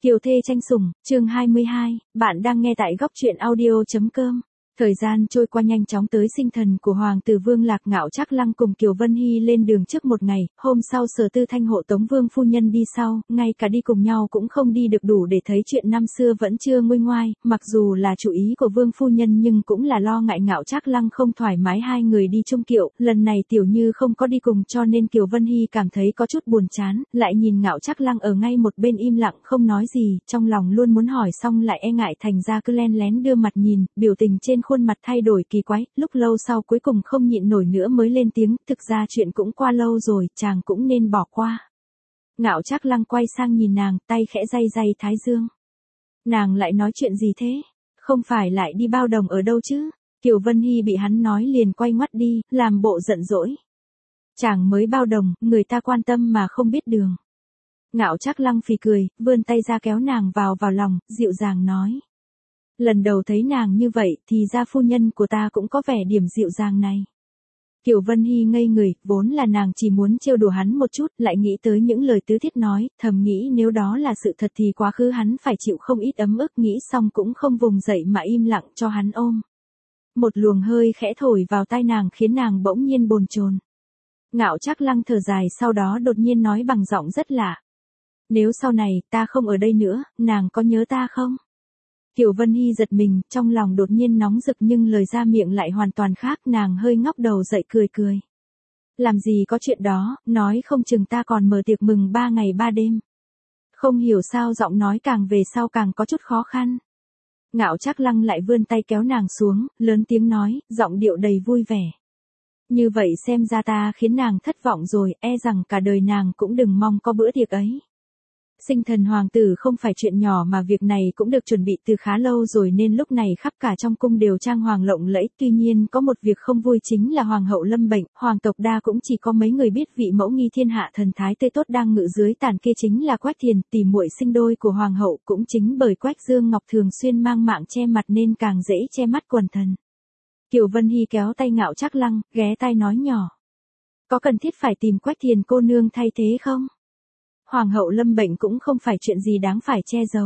Kiều thê tranh sủng, chương 22, bạn đang nghe tại góc truyện audio.com. Thời gian trôi qua nhanh chóng tới sinh thần của Hoàng tử Vương Lạc Ngạo Trác Lăng cùng Kiều Vân Hy lên đường trước một ngày, hôm sau Sở Tư Thanh hộ tống Vương phu nhân đi sau, ngay cả đi cùng nhau cũng không đi được đủ để thấy chuyện năm xưa vẫn chưa nguôi ngoai, mặc dù là chủ ý của Vương phu nhân nhưng cũng là lo ngại Ngạo Trác Lăng không thoải mái hai người đi chung kiệu, lần này Tiểu Như không có đi cùng cho nên Kiều Vân Hy cảm thấy có chút buồn chán, lại nhìn Ngạo Trác Lăng ở ngay một bên im lặng không nói gì, trong lòng luôn muốn hỏi xong lại e ngại thành ra cứ len lén đưa mặt nhìn, biểu tình trên khuôn mặt thay đổi kỳ quái, lúc lâu sau cuối cùng không nhịn nổi nữa mới lên tiếng, thực ra chuyện cũng qua lâu rồi, chàng cũng nên bỏ qua. Ngạo Trác Lăng quay sang nhìn nàng, tay khẽ day day thái dương. Nàng lại nói chuyện gì thế? Không phải lại đi bao đồng ở đâu chứ? Kiều Vân Hy bị hắn nói liền quay ngoắt đi, làm bộ giận dỗi. Chàng mới bao đồng, người ta quan tâm mà không biết đường. Ngạo Trác Lăng phì cười, vươn tay ra kéo nàng vào lòng, dịu dàng nói. Lần đầu thấy nàng như vậy thì ra phu nhân của ta cũng có vẻ điểm dịu dàng này. Kiều Vân Hy ngây người, vốn là nàng chỉ muốn trêu đùa hắn một chút, lại nghĩ tới những lời tứ thiết nói, thầm nghĩ nếu đó là sự thật thì quá khứ hắn phải chịu không ít ấm ức, nghĩ xong cũng không vùng dậy mà im lặng cho hắn ôm. Một luồng hơi khẽ thổi vào tai nàng khiến nàng bỗng nhiên bồn chồn. Ngạo Trác Lăng thở dài sau đó đột nhiên nói bằng giọng rất lạ. Nếu sau này ta không ở đây nữa, nàng có nhớ ta không? Kiều Vân Hy giật mình, trong lòng đột nhiên nóng rực nhưng lời ra miệng lại hoàn toàn khác, nàng hơi ngóc đầu dậy cười. Làm gì có chuyện đó, nói không chừng ta còn mở tiệc mừng 3 ngày 3 đêm. Không hiểu sao giọng nói càng về sau càng có chút khó khăn. Ngạo Trác Lăng lại vươn tay kéo nàng xuống, lớn tiếng nói, giọng điệu đầy vui vẻ. Như vậy xem ra ta khiến nàng thất vọng rồi, e rằng cả đời nàng cũng đừng mong có bữa tiệc ấy. Sinh thần hoàng tử không phải chuyện nhỏ mà việc này cũng được chuẩn bị từ khá lâu rồi nên lúc này khắp cả trong cung đều trang hoàng lộng lẫy, tuy nhiên có một việc không vui chính là hoàng hậu lâm bệnh, hoàng tộc đa cũng chỉ có mấy người biết vị mẫu nghi thiên hạ thần thái tươi tốt đang ngự dưới tàn kia chính là Quách Thiền, tỷ muội sinh đôi của hoàng hậu, cũng chính bởi Quách Dương Ngọc thường xuyên mang mạng che mặt nên càng dễ che mắt quần thần. Kiều Vân Hy kéo tay Ngạo Trác Lăng, ghé tai nói nhỏ. Có cần thiết phải tìm Quách Thiền cô nương thay thế không? Hoàng hậu lâm bệnh cũng không phải chuyện gì đáng phải che giấu.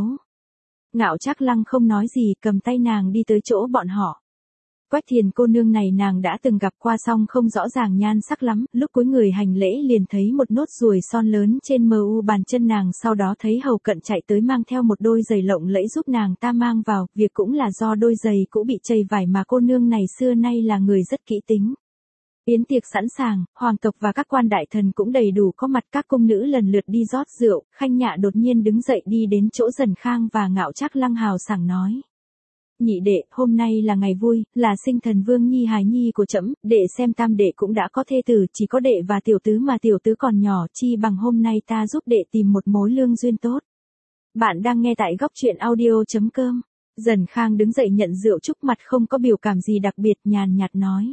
Ngạo Trác Lăng không nói gì, cầm tay nàng đi tới chỗ bọn họ. Quách Thiền cô nương này nàng đã từng gặp qua song không rõ ràng nhan sắc lắm, lúc cuối người hành lễ liền thấy một nốt ruồi son lớn trên mu bàn chân nàng, sau đó thấy hầu cận chạy tới mang theo một đôi giày lộng lẫy giúp nàng ta mang vào, việc cũng là do đôi giày cũ bị chầy vải mà cô nương này xưa nay là người rất kỹ tính. Yến tiệc sẵn sàng, hoàng tộc và các quan đại thần cũng đầy đủ có mặt, các cung nữ lần lượt đi rót rượu, Khanh Nhạ đột nhiên đứng dậy đi đến chỗ Dần Khang và Ngạo Trác Lăng hào sảng nói. Nhị đệ, hôm nay là ngày vui, là sinh thần Vương Nhi hài nhi của trẫm, đệ xem tam đệ cũng đã có thê tử, chỉ có đệ và tiểu tứ mà tiểu tứ còn nhỏ, chi bằng hôm nay ta giúp đệ tìm một mối lương duyên tốt. Bạn đang nghe tại góc truyện audio.com. Dần Khang đứng dậy nhận rượu chúc mặt không có biểu cảm gì đặc biệt, nhàn nhạt nói.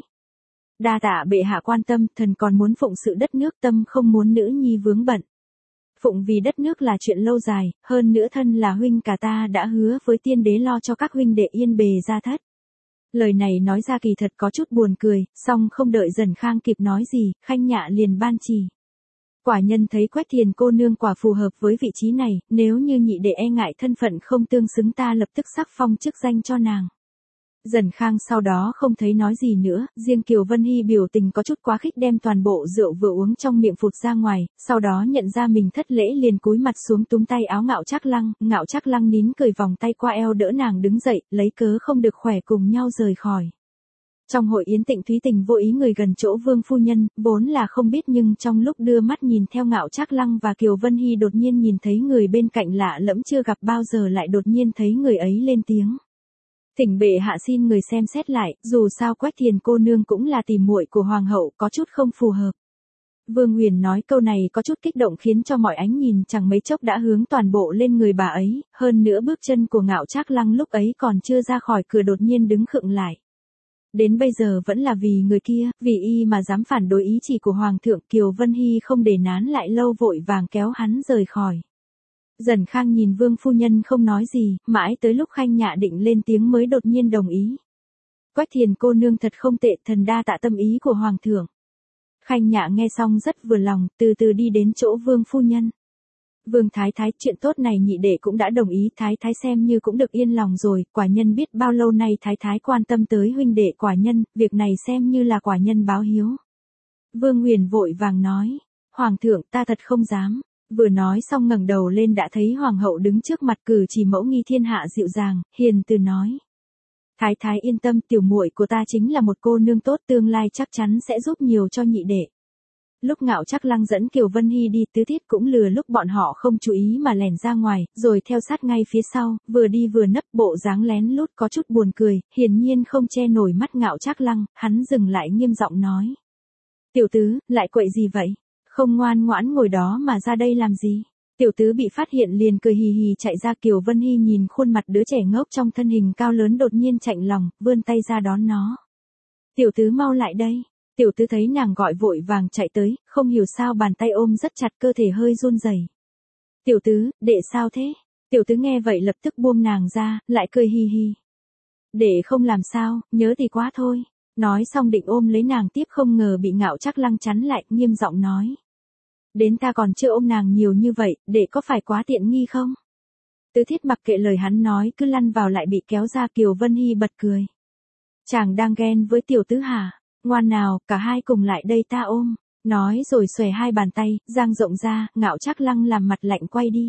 Đa tạ bệ hạ quan tâm, thần còn muốn phụng sự đất nước, tâm không muốn nữ nhi vướng bận. Phụng vì đất nước là chuyện lâu dài, hơn nữa thân là huynh cả ta đã hứa với tiên đế lo cho các huynh đệ yên bề gia thất. Lời này nói ra kỳ thật có chút buồn cười, song không đợi Dần Khang kịp nói gì, Khanh Nhạ liền ban chỉ. Quả nhân thấy Quách Thiền cô nương quả phù hợp với vị trí này, nếu như nhị đệ e ngại thân phận không tương xứng ta lập tức sắc phong chức danh cho nàng. Dần Khang sau đó không thấy nói gì nữa, riêng Kiều Vân Hy biểu tình có chút quá khích đem toàn bộ rượu vừa uống trong miệng phụt ra ngoài, sau đó nhận ra mình thất lễ liền cúi mặt xuống túm tay áo Ngạo Trác Lăng nín cười vòng tay qua eo đỡ nàng đứng dậy, lấy cớ không được khỏe cùng nhau rời khỏi. Trong hội yến tịnh Thúy Tình vô ý người gần chỗ Vương phu nhân, vốn là không biết nhưng trong lúc đưa mắt nhìn theo Ngạo Trác Lăng và Kiều Vân Hy đột nhiên nhìn thấy người bên cạnh lạ lẫm chưa gặp bao giờ lại đột nhiên thấy người ấy lên tiếng. Thỉnh bệ hạ xin người xem xét lại, dù sao Quách Thiền cô nương cũng là tỷ muội của hoàng hậu, có chút không phù hợp. Vương Huyền nói câu này có chút kích động khiến cho mọi ánh nhìn chẳng mấy chốc đã hướng toàn bộ lên người bà ấy, hơn nữa bước chân của Ngạo Trác Lăng lúc ấy còn chưa ra khỏi cửa đột nhiên đứng khựng lại. Đến bây giờ vẫn là vì người kia, vì y mà dám phản đối ý chỉ của hoàng thượng. Kiều Vân Hy không để nán lại lâu vội vàng kéo hắn rời khỏi. Dần Khang nhìn Vương phu nhân không nói gì, mãi tới lúc Khanh Nhạ định lên tiếng mới đột nhiên đồng ý. Quách Thiền cô nương thật không tệ, thần đa tạ tâm ý của hoàng thượng. Khanh Nhạ nghe xong rất vừa lòng, từ từ đi đến chỗ Vương phu nhân. Vương Thái Thái, chuyện tốt này nhị đệ cũng đã đồng ý, Thái Thái xem như cũng được yên lòng rồi, quả nhân biết bao lâu nay Thái Thái quan tâm tới huynh đệ quả nhân, việc này xem như là quả nhân báo hiếu. Vương Nguyền vội vàng nói, Hoàng thượng ta thật không dám, vừa nói xong ngẩng đầu lên đã thấy Hoàng hậu đứng trước mặt cử chỉ mẫu nghi thiên hạ dịu dàng, hiền từ nói. Thái Thái yên tâm, tiểu muội của ta chính là một cô nương tốt, tương lai chắc chắn sẽ giúp nhiều cho nhị đệ. Lúc Ngạo Trác Lăng dẫn Kiều Vân Hy đi, Tứ Thiết cũng lừa lúc bọn họ không chú ý mà lẻn ra ngoài, rồi theo sát ngay phía sau, vừa đi vừa nấp, bộ dáng lén lút có chút buồn cười, hiển nhiên không che nổi mắt Ngạo Trác Lăng, hắn dừng lại nghiêm giọng nói. Tiểu tứ, lại quậy gì vậy? Không ngoan ngoãn ngồi đó mà ra đây làm gì? Tiểu tứ bị phát hiện liền cười hì hì chạy ra. Kiều Vân Hy nhìn khuôn mặt đứa trẻ ngốc trong thân hình cao lớn đột nhiên chạnh lòng, vươn tay ra đón nó. Tiểu tứ mau lại đây. Tiểu tứ thấy nàng gọi vội vàng chạy tới, không hiểu sao bàn tay ôm rất chặt, cơ thể hơi run rẩy. Tiểu tứ, đệ sao thế? Tiểu tứ nghe vậy lập tức buông nàng ra, lại cười hì hì. Đệ không làm sao, nhớ thì quá thôi. Nói xong định ôm lấy nàng tiếp, không ngờ bị Ngạo Trác Lăng chắn lại, nghiêm giọng nói. Đến ta còn chưa ôm nàng nhiều như vậy, đệ có phải quá tiện nghi không? Tứ Thiết mặc kệ lời hắn nói, cứ lăn vào lại bị kéo ra. Kiều Vân Hy bật cười. Chàng đang ghen với tiểu tứ hả? Ngoan nào, cả hai cùng lại đây ta ôm. Nói rồi xòe hai bàn tay, dang rộng ra. Ngạo Trác Lăng làm mặt lạnh quay đi.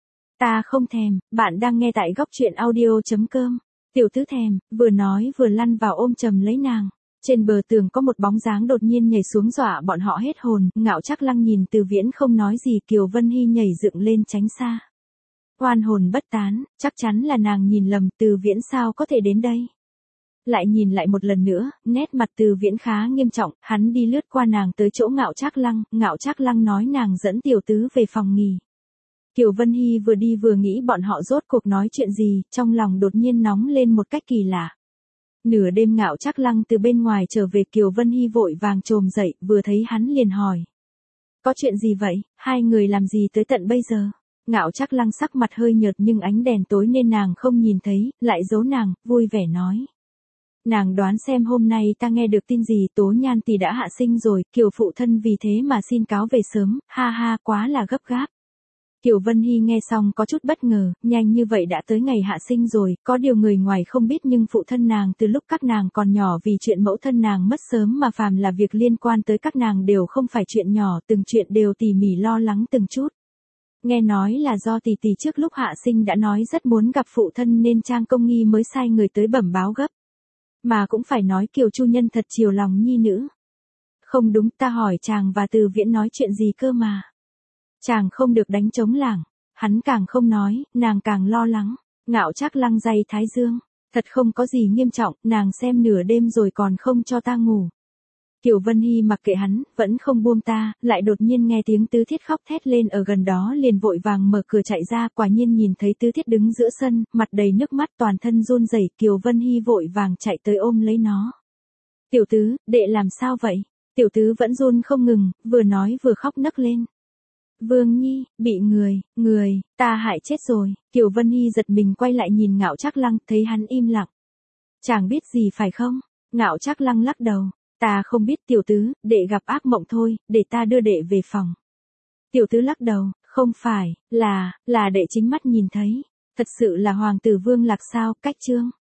Ta không thèm, bạn đang nghe tại góc truyện audio.com. Tiểu tứ thèm, vừa nói vừa lăn vào ôm chầm lấy nàng. Trên bờ tường có một bóng dáng đột nhiên nhảy xuống dọa bọn họ hết hồn. Ngạo Trác Lăng nhìn Từ Viễn không nói gì. Kiều Vân Hy nhảy dựng lên tránh xa. Oan hồn bất tán, chắc chắn là nàng nhìn lầm, Từ Viễn sao có thể đến đây. Lại nhìn lại một lần nữa, nét mặt Từ Viễn khá nghiêm trọng, hắn đi lướt qua nàng tới chỗ Ngạo Trác Lăng. Ngạo Trác Lăng nói nàng dẫn tiểu tứ về phòng nghỉ. Kiều Vân Hy vừa đi vừa nghĩ bọn họ rốt cuộc nói chuyện gì, trong lòng đột nhiên nóng lên một cách kỳ lạ. Nửa đêm Ngạo Trác Lăng từ bên ngoài trở về, Kiều Vân Hy vội vàng chồm dậy, vừa thấy hắn liền hỏi. Có chuyện gì vậy, hai người làm gì tới tận bây giờ? Ngạo Trác Lăng sắc mặt hơi nhợt nhưng ánh đèn tối nên nàng không nhìn thấy, lại giấu nàng, vui vẻ nói. Nàng đoán xem hôm nay ta nghe được tin gì, Tố Nhan tỷ đã hạ sinh rồi, Kiều phụ thân vì thế mà xin cáo về sớm, ha ha, quá là gấp gáp. Kiều Vân Hy nghe xong có chút bất ngờ, nhanh như vậy đã tới ngày hạ sinh rồi, có điều người ngoài không biết nhưng phụ thân nàng từ lúc các nàng còn nhỏ vì chuyện mẫu thân nàng mất sớm mà phàm là việc liên quan tới các nàng đều không phải chuyện nhỏ, từng chuyện đều tỉ mỉ lo lắng từng chút. Nghe nói là do tỷ tỷ trước lúc hạ sinh đã nói rất muốn gặp phụ thân nên Trang Công Nghi mới sai người tới bẩm báo gấp. Mà cũng phải nói Kiều Chu Nhân thật chiều lòng nhi nữ. Không đúng, ta hỏi chàng và Từ Viễn nói chuyện gì cơ mà. Chàng không được đánh trống lảng, hắn càng không nói, nàng càng lo lắng. Ngạo Trác Lăng day thái dương, thật không có gì nghiêm trọng, nàng xem nửa đêm rồi còn không cho ta ngủ. Kiều Vân Hy mặc kệ hắn, vẫn không buông ta, lại đột nhiên nghe tiếng Tứ Thiết khóc thét lên ở gần đó liền vội vàng mở cửa chạy ra, quả nhiên nhìn thấy Tứ Thiết đứng giữa sân, mặt đầy nước mắt toàn thân run rẩy. Kiều Vân Hy vội vàng chạy tới ôm lấy nó. Tiểu tứ, đệ làm sao vậy? Tiểu tứ vẫn run không ngừng, vừa nói vừa khóc nấc lên. Vương Nhi, bị người, ta hại chết rồi. Kiều Vân Hy giật mình quay lại nhìn Ngạo Trác Lăng, thấy hắn im lặng. Chàng biết gì phải không? Ngạo Trác Lăng lắc đầu. Ta không biết tiểu tứ, đệ gặp ác mộng thôi, để ta đưa đệ về phòng. Tiểu tứ lắc đầu, không phải, là đệ chính mắt nhìn thấy. Thật sự là hoàng tử Vương Lạc sao, cách chương.